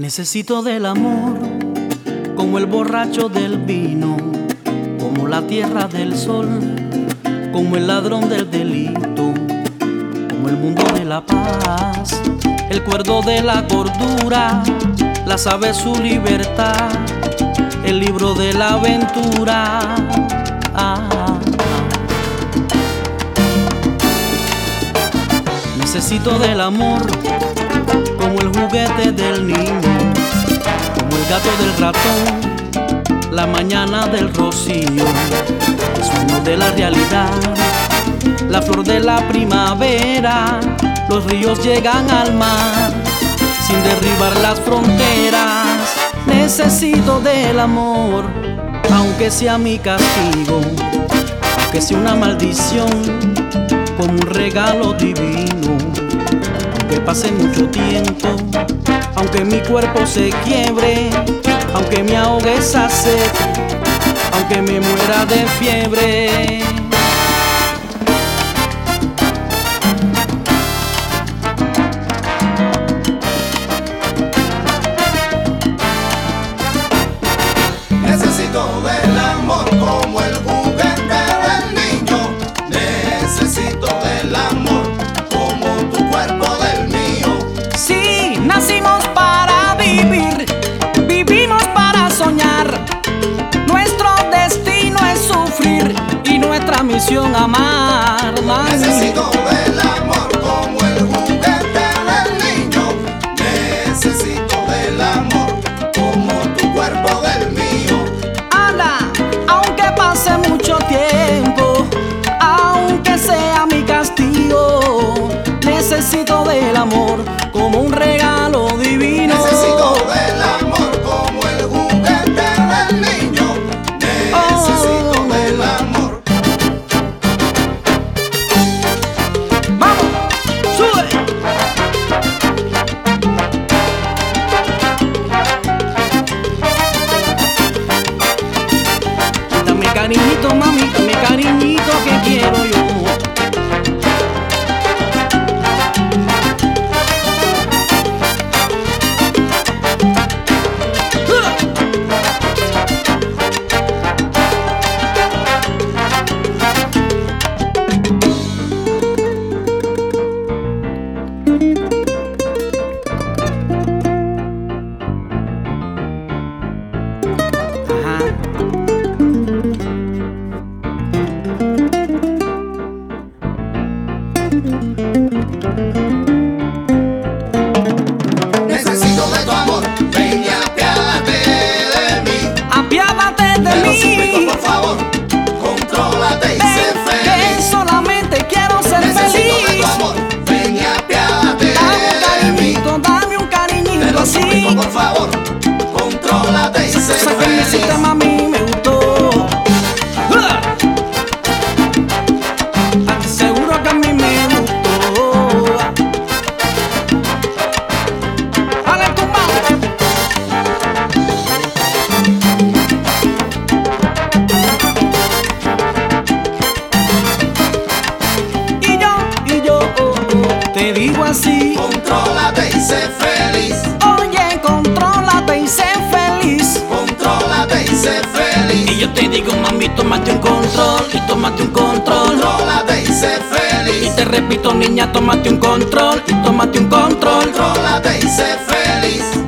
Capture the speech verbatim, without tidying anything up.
Necesito del amor, como el borracho del vino, como la tierra del sol, como el ladrón del delito, como el mundo de la paz, el cuerdo de la cordura, la sabe su libertad, el libro de la aventura. Ah, ah. Necesito del amor, como el juguete del niño, como el gato del ratón, la mañana del rocío, el sueño de la realidad, la flor de la primavera. Los ríos llegan al mar sin derribar las fronteras. Necesito del amor, aunque sea mi castigo, aunque sea una maldición, como un regalo divino. Aunque pase mucho tiempo, aunque mi cuerpo se quiebre, aunque me ahogue esa sed, aunque me muera de fiebre. Necesito del amor como el juguete del niño. Necesito del amor como tu cuerpo del mío. Sí, nacimos para vivir, vivimos para soñar. Nuestro destino es sufrir y nuestra misión amar. Necesito del amor como el juguete del niño. Necesito del amor como tu cuerpo del mío. Aunque pase mucho tiempo, aunque sea mi castigo, necesito del amor como un regalo divino. Necesito del amor como el juguete del niño. Necesito oh. del amor. ¡Vamos! ¡Sube! Dame cariñito, mami, dame cariñito que quiero yo. Necesito de tu amor, ven y apiádate de mí. Apiádate de Te lo mí. suplico, por favor, contrólate y sé Ven, feliz. que solamente quiero ser Necesito de feliz. tu amor, ven y apiádate Dame un de mí. cariñito, dame un cariñito Te lo así. suplico, por favor, contrólate y sé Esa que me hiciste, feliz. mami, me gustó. A ti seguro que a mí me gustó. Dale tu mano. Y yo, y yo, oh, oh, te digo así. Contrólate y sé feliz. Oye, contrólate y sé feliz. Contrólate y sé feliz. Y yo te digo, mami, tómate un control y tómate un control. Contrólate y sé Y feliz. te repito, niña, tómate un control y tómate un control. Contrólate y sé feliz.